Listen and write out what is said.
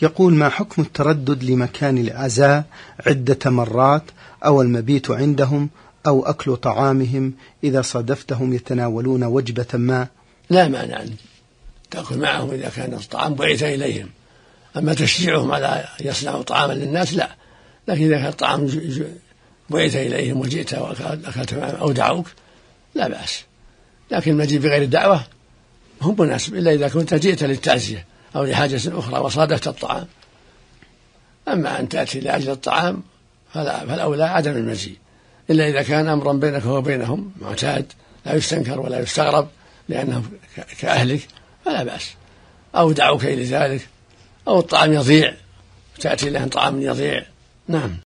يقول: ما حكم التردد لمكان العزاء عدة مرات، أو المبيت عندهم، أو أكل طعامهم إذا صادفتهم يتناولون وجبة ما؟ لا مانع أن تأكل معهم إذا كان الطعام بعث إليهم، أما تشجيعهم على أن يصنعوا طعاما للناس لا. لكن إذا كان الطعام بعث إليهم وجئت وأكلت معهم أو دعوك لا بأس. لكن المجيء بغير الدعوة هم مناسب، إلا إذا كنت جئت للتعزية أو لحاجة أخرى وصادفت الطعام. أما أن تأتي لأجل الطعام فالأولى عدم المجيء، إلا إذا كان أمرا بينك وبينهم معتاد لا يستنكر ولا يستغرب لأنهم كأهلك فلا بأس، أو دعوك إلى ذلك، أو الطعام يضيع تأتي لهم طعام يضيع. نعم.